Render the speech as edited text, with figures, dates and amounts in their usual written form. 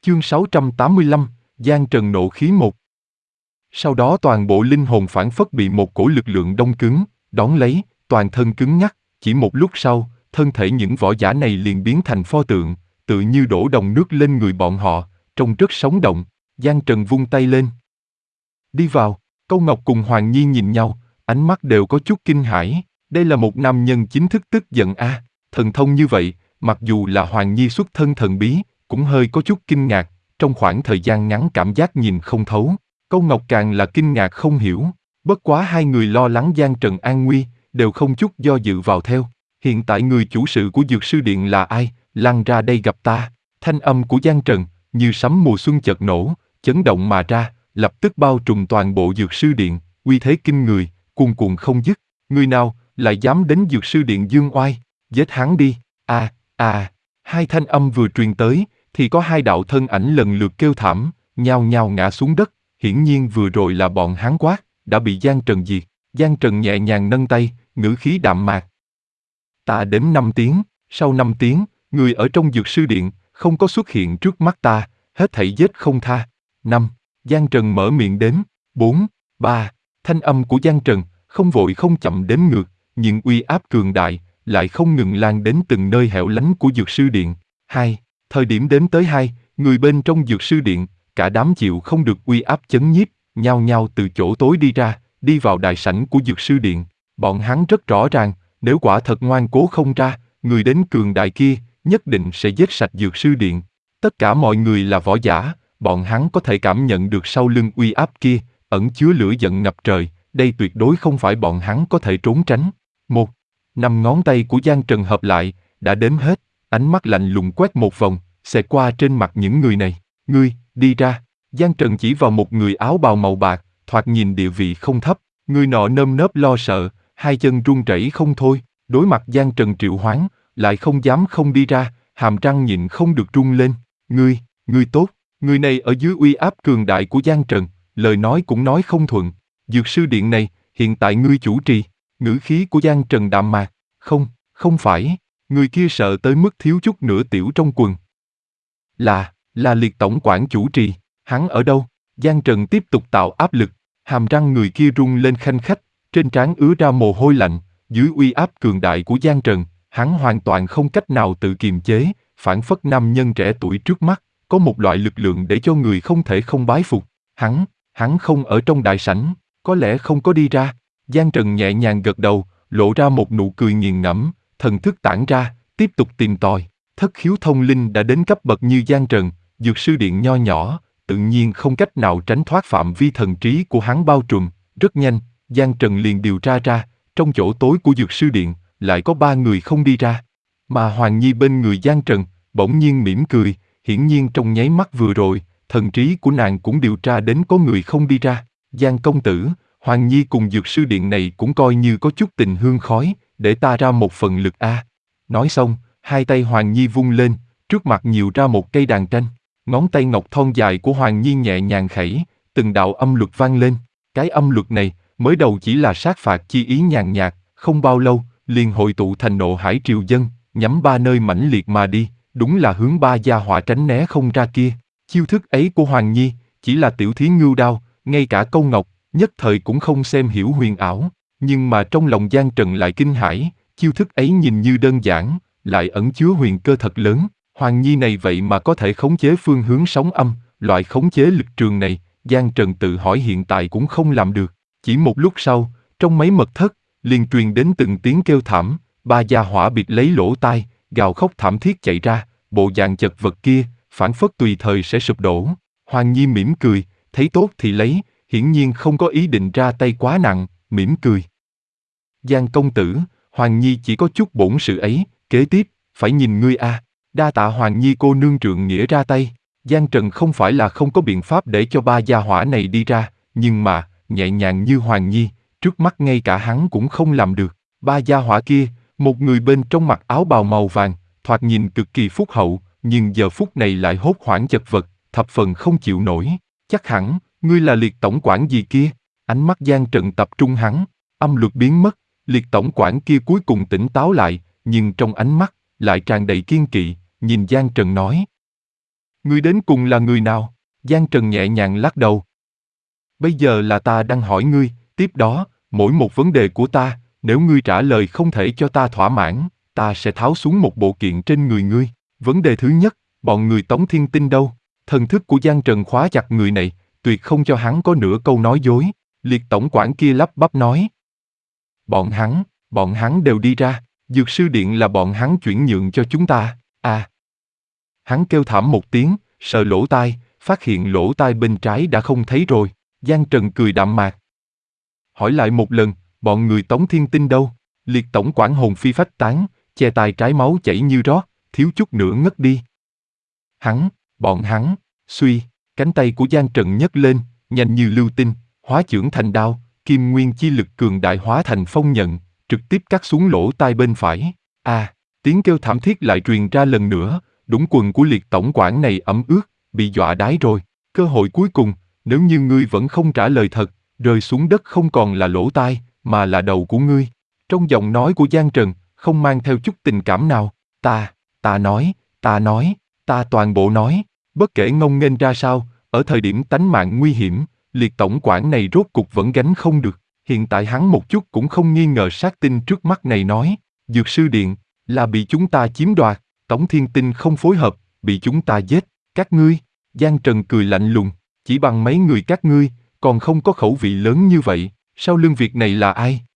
Chương 685, Giang Trần nộ khí 1. Sau đó toàn bộ linh hồn phảng phất bị một cổ lực lượng đông cứng, đón lấy, toàn thân cứng nhắc, chỉ một lúc sau, thân thể những võ giả này liền biến thành pho tượng, tự như đổ đồng nước lên người bọn họ, trông rất sống động. Giang Trần vung tay lên. Đi vào. Câu Ngọc cùng Hoàng Nhi nhìn nhau, ánh mắt đều có chút kinh hãi. Đây là một nam nhân chính thức tức giận a. Thần thông như vậy, mặc dù là Hoàng Nhi xuất thân thần bí, cũng hơi có chút kinh ngạc, trong khoảng thời gian ngắn cảm giác nhìn không thấu. Câu Ngọc càng là kinh ngạc không hiểu, bất quá hai người lo lắng Giang Trần an nguy, đều không chút do dự vào theo. Hiện tại người chủ sự của Dược Sư Điện là ai, lăn ra đây gặp ta. Thanh âm của Giang Trần, như sấm mùa xuân chợt nổ, chấn động mà ra, lập tức bao trùm toàn bộ Dược Sư Điện, uy thế kinh người, cuồn cuộn không dứt. Người nào lại dám đến Dược Sư Điện dương oai, giết hắn đi. Hai thanh âm vừa truyền tới, thì có hai đạo thân ảnh lần lượt kêu thảm, nhao nhao ngã xuống đất. Hiển nhiên vừa rồi là bọn hắn quát, đã bị Giang Trần diệt. Giang Trần nhẹ nhàng nâng tay, ngữ khí đạm mạc. Ta đếm 5 tiếng, sau 5 tiếng, người ở trong Dược Sư Điện, không có xuất hiện trước mắt ta, hết thảy giết không tha. 5. Giang Trần mở miệng đếm. 4, 3. Thanh âm của Giang Trần, không vội không chậm đếm ngược, nhưng uy áp cường đại, lại không ngừng lan đến từng nơi hẻo lánh của Dược Sư Điện. 2. Thời điểm đếm tới 2, người bên trong Dược Sư Điện, cả đám chịu không được uy áp chấn nhiếp, nhao nhao từ chỗ tối đi ra, đi vào đại sảnh của Dược Sư Điện. Bọn hắn rất rõ ràng, nếu quả thật ngoan cố không ra, người đến cường đại kia, nhất định sẽ giết sạch Dược Sư Điện. Tất cả mọi người là võ giả, bọn hắn có thể cảm nhận được sau lưng uy áp kia, ẩn chứa lửa giận ngập trời, đây tuyệt đối không phải bọn hắn có thể trốn tránh. 1. 5 ngón tay của Giang Trần hợp lại, đã đếm hết, ánh mắt lạnh lùng quét một vòng, xẹt qua trên mặt những người này. Ngươi, đi ra. Giang Trần chỉ vào một người áo bào màu bạc, thoạt nhìn địa vị không thấp, người nọ nơm nớp lo sợ, hai chân run rẩy không thôi, đối mặt Giang Trần triệu hoán, lại không dám không đi ra, hàm răng nhịn không được rung lên. Ngươi tốt. Người này ở dưới uy áp cường đại của Giang Trần, lời nói cũng nói không thuận. Dược Sư Điện này, hiện tại ngươi chủ trì. Ngữ khí của Giang Trần đạm mạc. Không phải. Người kia sợ tới mức thiếu chút nữa tiểu trong quần. Là Liệt tổng quản chủ trì. Hắn ở đâu? Giang Trần tiếp tục tạo áp lực. Hàm răng người kia rung lên khanh khách, trên trán ứa ra mồ hôi lạnh. Dưới uy áp cường đại của Giang Trần, hắn hoàn toàn không cách nào tự kiềm chế, phảng phất nam nhân trẻ tuổi trước mắt, có một loại lực lượng để cho người không thể không bái phục. Hắn không ở trong đại sảnh, có lẽ không có đi ra. Giang Trần nhẹ nhàng gật đầu, lộ ra một nụ cười nghiền ngẫm, thần thức tản ra, tiếp tục tìm tòi. Thất khiếu thông linh đã đến cấp bậc như Giang Trần, Dược Sư Điện nho nhỏ, tự nhiên không cách nào tránh thoát phạm vi thần trí của hắn bao trùm. Rất nhanh, Giang Trần liền điều tra ra, trong chỗ tối của Dược Sư Điện, lại có 3 người không đi ra. Mà Hoàng Nhi bên người Giang Trần, bỗng nhiên mỉm cười, hiển nhiên trong nháy mắt vừa rồi, thần trí của nàng cũng điều tra đến có người không đi ra. Giang công tử, Hoàng Nhi cùng Dược Sư Điện này cũng coi như có chút tình hương khói, để ta ra một phần lực a. Nói xong, hai tay Hoàng Nhi vung lên, trước mặt nhiều ra một cây đàn tranh. Ngón tay ngọc thon dài của Hoàng Nhi nhẹ nhàng khẩy, từng đạo âm luật vang lên. Cái âm luật này, mới đầu chỉ là sát phạt chi ý nhàn nhạt, không bao lâu, liền hội tụ thành nộ hải triều dân, nhắm 3 nơi mãnh liệt mà đi, đúng là hướng 3 gia hỏa tránh né không ra kia. Chiêu thức ấy của Hoàng Nhi, chỉ là tiểu thí ngưu đao, ngay cả Câu Ngọc, nhất thời cũng không xem hiểu huyền ảo, nhưng mà trong lòng Giang Trần lại kinh hãi, chiêu thức ấy nhìn như đơn giản, lại ẩn chứa huyền cơ thật lớn. Hoàng Nhi này vậy mà có thể khống chế phương hướng sóng âm, loại khống chế lực trường này, Giang Trần tự hỏi hiện tại cũng không làm được. Chỉ một lúc sau, trong mấy mật thất, liền truyền đến từng tiếng kêu thảm, 3 gia hỏa bịt lấy lỗ tai, gào khóc thảm thiết chạy ra, bộ dạng chật vật kia, phảng phất tùy thời sẽ sụp đổ. Hoàng Nhi mỉm cười, thấy tốt thì lấy, hiển nhiên không có ý định ra tay quá nặng, mỉm cười. Giang công tử, Hoàng Nhi chỉ có chút bổn sự ấy, kế tiếp, phải nhìn ngươi a. Đa tạ Hoàng Nhi cô nương trượng nghĩa ra tay. Giang Trần không phải là không có biện pháp để cho 3 gia hỏa này đi ra, nhưng mà, nhẹ nhàng như Hoàng Nhi, trước mắt ngay cả hắn cũng không làm được. 3 gia hỏa kia, một người bên trong mặc áo bào màu vàng, thoạt nhìn cực kỳ phúc hậu, nhưng giờ phút này lại hốt hoảng chật vật, thập phần không chịu nổi. Chắc hẳn, ngươi là Liệt tổng quản gì kia? Ánh mắt Giang Trần tập trung hắn, âm luật biến mất, Liệt tổng quản kia cuối cùng tỉnh táo lại, nhưng trong ánh mắt lại tràn đầy kiên kỵ, nhìn Giang Trần nói. Ngươi đến cùng là người nào? Giang Trần nhẹ nhàng lắc đầu. Bây giờ là ta đang hỏi ngươi, tiếp đó, mỗi một vấn đề của ta, nếu ngươi trả lời không thể cho ta thỏa mãn, ta sẽ tháo xuống một bộ kiện trên người ngươi. Vấn đề thứ nhất, bọn người Tống Thiên Tinh đâu? Thần thức của Giang Trần khóa chặt người này, tuyệt không cho hắn có nửa câu nói dối. Liệt tổng quản kia lắp bắp nói. Bọn hắn đều đi ra, Dược sư điện là bọn hắn chuyển nhượng cho chúng ta, à. Hắn kêu thảm một tiếng, sờ lỗ tai, phát hiện lỗ tai bên trái đã không thấy rồi. Giang Trần cười đạm mạc. Hỏi lại một lần, bọn người Tống Thiên Tinh đâu? Liệt tổng quản hồn phi phách tán, che tai trái máu chảy như rót, thiếu chút nữa ngất đi. Bọn hắn, suy, cánh tay của Giang Trần nhấc lên, nhanh như lưu tinh, hóa chưởng thành đao, kim nguyên chi lực cường đại hóa thành phong nhận, trực tiếp cắt xuống lỗ tai bên phải. À, tiếng kêu thảm thiết lại truyền ra lần nữa, đũng quần của liệt tổng quản này ẩm ướt, bị dọa đái rồi. Cơ hội cuối cùng, nếu như ngươi vẫn không trả lời thật, rơi xuống đất không còn là lỗ tai, mà là đầu của ngươi. Trong giọng nói của Giang Trần, không mang theo chút tình cảm nào. Ta toàn bộ nói, bất kể ngông nghênh ra sao, ở thời điểm tánh mạng nguy hiểm, liệt tổng quản này rốt cục vẫn gánh không được. Hiện tại hắn một chút cũng không nghi ngờ sát tinh trước mắt này nói, Dược sư điện, là bị chúng ta chiếm đoạt, Tống Thiên Tinh không phối hợp, bị chúng ta giết, các ngươi. Giang Trần cười lạnh lùng, chỉ bằng mấy người các ngươi, còn không có khẩu vị lớn như vậy, sau lưng việc này là ai?